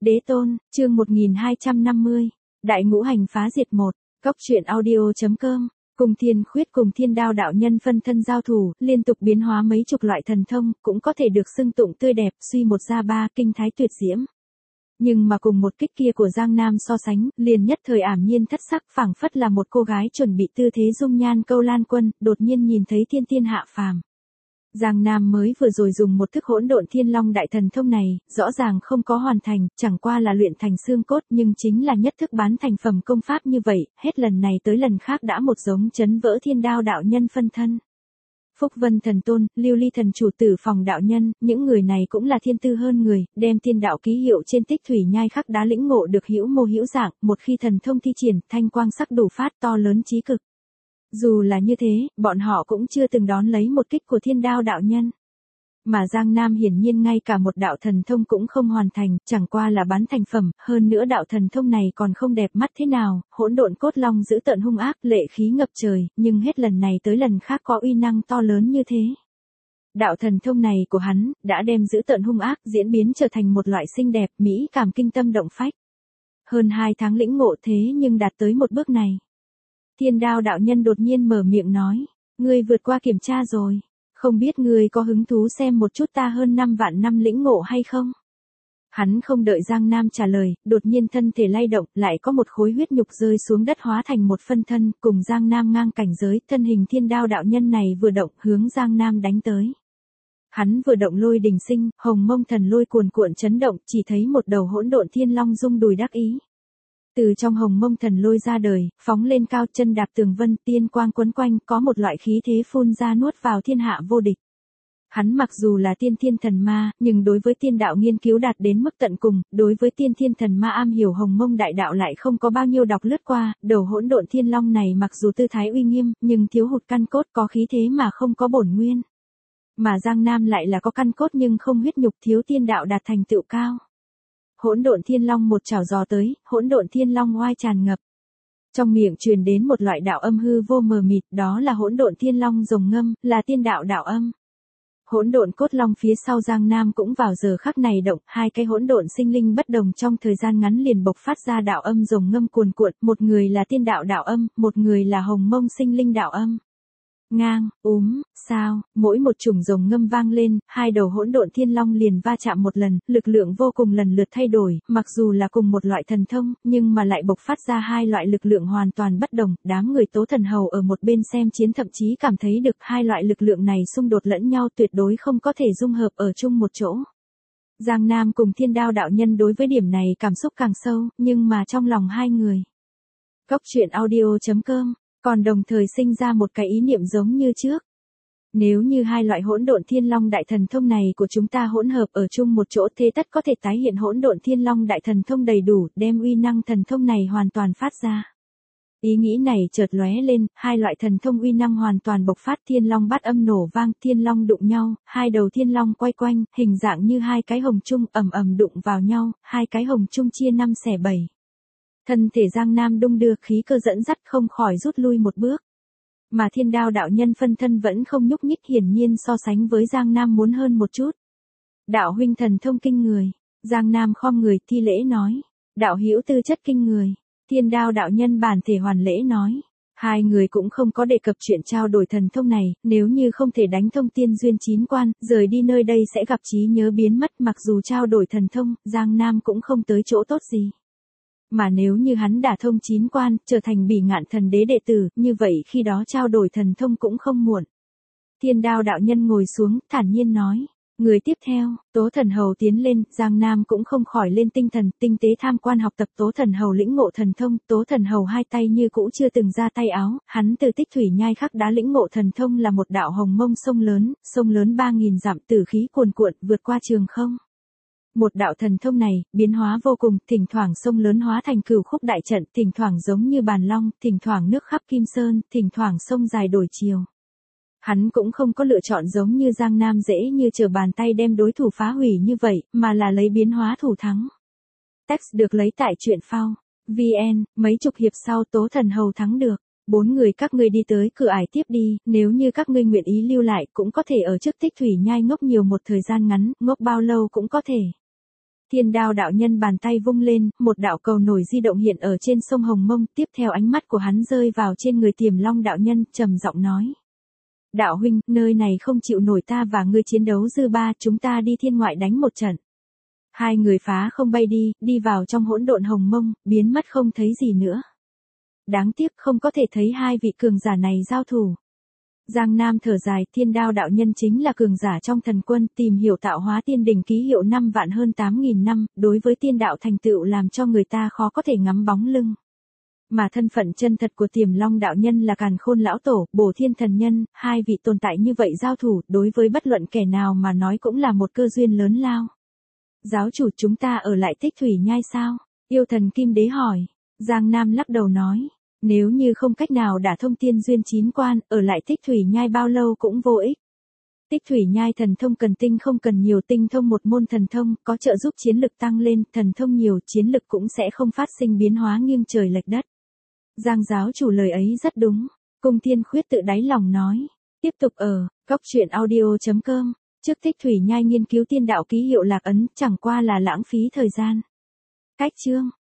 Đế tôn, chương 1250. Đại ngũ hành phá diệt 1. Góc truyện audio.com. Cùng Thiên Khuyết cùng Thiên Đao đạo nhân phân thân giao thủ, liên tục biến hóa mấy chục loại thần thông, cũng có thể được xưng tụng tươi đẹp, suy một ra ba, kinh thái tuyệt diễm. Nhưng mà cùng một kích kia của Giang Nam so sánh, liền nhất thời ảm nhiên thất sắc, phảng phất là một cô gái chuẩn bị tư thế dung nhan câu lan quân, đột nhiên nhìn thấy thiên tiên hạ phàm. Giang Nam mới vừa rồi dùng một thức hỗn độn thiên long đại thần thông này, rõ ràng không có hoàn thành, chẳng qua là luyện thành xương cốt, nhưng chính là nhất thức bán thành phẩm công pháp như vậy, hết lần này tới lần khác đã một giống chấn vỡ Thiên Đao đạo nhân phân thân. Phúc Vân thần tôn, Lưu Ly thần chủ tử phòng đạo nhân, những người này cũng là thiên tư hơn người, đem thiên đạo ký hiệu trên tích thủy nhai khắc đá lĩnh ngộ được hữu mô hữu dạng, một khi thần thông thi triển, thanh quang sắc đủ phát to lớn chí cực. Dù là như thế, bọn họ cũng chưa từng đón lấy một kích của Thiên Đao đạo nhân. Mà Giang Nam hiển nhiên ngay cả một đạo thần thông cũng không hoàn thành, chẳng qua là bán thành phẩm, hơn nữa đạo thần thông này còn không đẹp mắt thế nào, hỗn độn cốt long dữ tợn hung ác, lệ khí ngập trời, nhưng hết lần này tới lần khác có uy năng to lớn như thế. Đạo thần thông này của hắn, đã đem dữ tợn hung ác diễn biến trở thành một loại xinh đẹp, mỹ cảm kinh tâm động phách. Hơn 2 tháng lĩnh ngộ thế nhưng đạt tới một bước này. Thiên Đao đạo nhân đột nhiên mở miệng nói, ngươi vượt qua kiểm tra rồi, không biết ngươi có hứng thú xem một chút ta hơn 5 vạn năm lĩnh ngộ hay không? Hắn không đợi Giang Nam trả lời, đột nhiên thân thể lay động, lại có một khối huyết nhục rơi xuống đất hóa thành một phân thân, cùng Giang Nam ngang cảnh giới, thân hình Thiên Đao đạo nhân này vừa động, hướng Giang Nam đánh tới. Hắn vừa động lôi đình sinh, hồng mông thần lôi cuồn cuộn chấn động, chỉ thấy một đầu hỗn độn thiên long rung đùi đắc ý. Từ trong hồng mông thần lôi ra đời, phóng lên cao, chân đạp tường vân, tiên quang quấn quanh, có một loại khí thế phun ra nuốt vào thiên hạ vô địch. Hắn mặc dù là tiên thiên thần ma, nhưng đối với tiên đạo nghiên cứu đạt đến mức tận cùng, đối với tiên thiên thần ma am hiểu hồng mông đại đạo lại không có bao nhiêu đọc lướt qua, đầu hỗn độn thiên long này mặc dù tư thái uy nghiêm, nhưng thiếu hụt căn cốt, có khí thế mà không có bổn nguyên. Mà Giang Nam lại là có căn cốt nhưng không huyết nhục, thiếu tiên đạo đạt thành tựu cao. Hỗn độn thiên long một chảo gió tới, hỗn độn thiên long oai tràn ngập. Trong miệng truyền đến một loại đạo âm hư vô mờ mịt, đó là hỗn độn thiên long rồng ngâm, là tiên đạo đạo âm. Hỗn độn cốt long phía sau Giang Nam cũng vào giờ khắc này động, hai cái hỗn độn sinh linh bất đồng trong thời gian ngắn liền bộc phát ra đạo âm rồng ngâm cuồn cuộn, một người là tiên đạo đạo âm, một người là hồng mông sinh linh đạo âm. Ngang, sao, mỗi một chủng rồng ngâm vang lên, hai đầu hỗn độn thiên long liền va chạm một lần, lực lượng vô cùng lần lượt thay đổi, mặc dù là cùng một loại thần thông, nhưng mà lại bộc phát ra hai loại lực lượng hoàn toàn bất đồng, đám người Tố Thần Hầu ở một bên xem chiến thậm chí cảm thấy được hai loại lực lượng này xung đột lẫn nhau tuyệt đối không có thể dung hợp ở chung một chỗ. Giang Nam cùng Thiên Đao đạo nhân đối với điểm này cảm xúc càng sâu, nhưng mà trong lòng hai người. Góc truyện audio.com. Còn đồng thời sinh ra một cái ý niệm giống như trước. Nếu như hai loại hỗn độn thiên long đại thần thông này của chúng ta hỗn hợp ở chung một chỗ thế tất có thể tái hiện hỗn độn thiên long đại thần thông đầy đủ, đem uy năng thần thông này hoàn toàn phát ra. Ý nghĩ này chợt lóe lên, hai loại thần thông uy năng hoàn toàn bộc phát, thiên long bát âm nổ vang, thiên long đụng nhau, hai đầu thiên long quay quanh, hình dạng như hai cái hồng chung ầm ầm đụng vào nhau, hai cái hồng chung chia 5 xẻ 7. Thân thể Giang Nam đung đưa, khí cơ dẫn dắt không khỏi rút lui một bước. Mà Thiên Đao đạo nhân phân thân vẫn không nhúc nhích, hiển nhiên so sánh với Giang Nam muốn hơn một chút. Đạo huynh thần thông kinh người. Giang Nam khom người thi lễ nói. Đạo hữu tư chất kinh người. Thiên Đao đạo nhân bản thể hoàn lễ nói. Hai người cũng không có đề cập chuyện trao đổi thần thông này, nếu như không thể đánh thông tiên duyên 9 quan, rời đi nơi đây sẽ gặp trí nhớ biến mất, mặc dù trao đổi thần thông, Giang Nam cũng không tới chỗ tốt gì. Mà nếu như hắn đả thông 9 quan, trở thành Bỉ Ngạn thần đế đệ tử, như vậy khi đó trao đổi thần thông cũng không muộn. Thiên Đao đạo nhân ngồi xuống, thản nhiên nói. Người tiếp theo, Tố Thần Hầu tiến lên, Giang Nam cũng không khỏi lên tinh thần, tinh tế tham quan học tập Tố Thần Hầu lĩnh ngộ thần thông, Tố Thần Hầu hai tay như cũ chưa từng ra tay áo, hắn từ tích thủy nhai khắc đá lĩnh ngộ thần thông là một đạo hồng mông sông lớn 3000 dặm, tử khí cuồn cuộn, vượt qua trường không. Một đạo thần thông này, biến hóa vô cùng, thỉnh thoảng sông lớn hóa thành cửu khúc đại trận, thỉnh thoảng giống như bàn long, thỉnh thoảng nước khắp kim sơn, thỉnh thoảng sông dài đổi chiều. Hắn cũng không có lựa chọn giống như Giang Nam dễ như trở bàn tay đem đối thủ phá hủy như vậy, mà là lấy biến hóa thủ thắng. Text được lấy tại truyện phao. VN, mấy chục hiệp sau Tố Thần Hầu thắng được. 4 người các ngươi đi tới cửa ải tiếp đi, nếu như các ngươi nguyện ý lưu lại cũng có thể ở trước tích thủy nhai ngốc nhiều một thời gian ngắn, ngốc bao lâu cũng có thể. Thiên Đao đạo nhân bàn tay vung lên, một đạo cầu nổi di động hiện ở trên sông Hồng Mông, tiếp theo ánh mắt của hắn rơi vào trên người Tiềm Long đạo nhân, trầm giọng nói. Đạo huynh, nơi này không chịu nổi ta và ngươi chiến đấu dư ba, chúng ta đi thiên ngoại đánh một trận. Hai người phá không bay đi vào trong hỗn độn Hồng Mông, biến mất không thấy gì nữa. Đáng tiếc không có thể thấy hai vị cường giả này giao thủ. Giang Nam thở dài, Thiên Đao đạo nhân chính là cường giả trong thần quân, tìm hiểu tạo hóa tiên đỉnh ký hiệu 5 vạn hơn 8.000 năm, đối với tiên đạo thành tựu làm cho người ta khó có thể ngắm bóng lưng. Mà thân phận chân thật của Tiềm Long đạo nhân là Càn Khôn lão tổ, Bổ Thiên thần nhân, hai vị tồn tại như vậy giao thủ, đối với bất luận kẻ nào mà nói cũng là một cơ duyên lớn lao. Giáo chủ, chúng ta ở lại Tích Thủy Nhai sao? Yêu thần Kim Đế hỏi. Giang Nam lắc đầu nói. Nếu như không cách nào đả thông tiên duyên 9 quan, ở lại Tích Thủy Nhai bao lâu cũng vô ích. Tích Thủy Nhai thần thông cần tinh không cần nhiều, tinh thông một môn thần thông, có trợ giúp chiến lực tăng lên, thần thông nhiều, chiến lực cũng sẽ không phát sinh biến hóa nghiêng trời lệch đất. Giang giáo chủ lời ấy rất đúng. Cung Thiên Khuyết tự đáy lòng nói. Tiếp tục ở, coctruyện.audio.com. Trước Tích Thủy Nhai nghiên cứu tiên đạo ký hiệu lạc ấn, chẳng qua là lãng phí thời gian. Cách chương.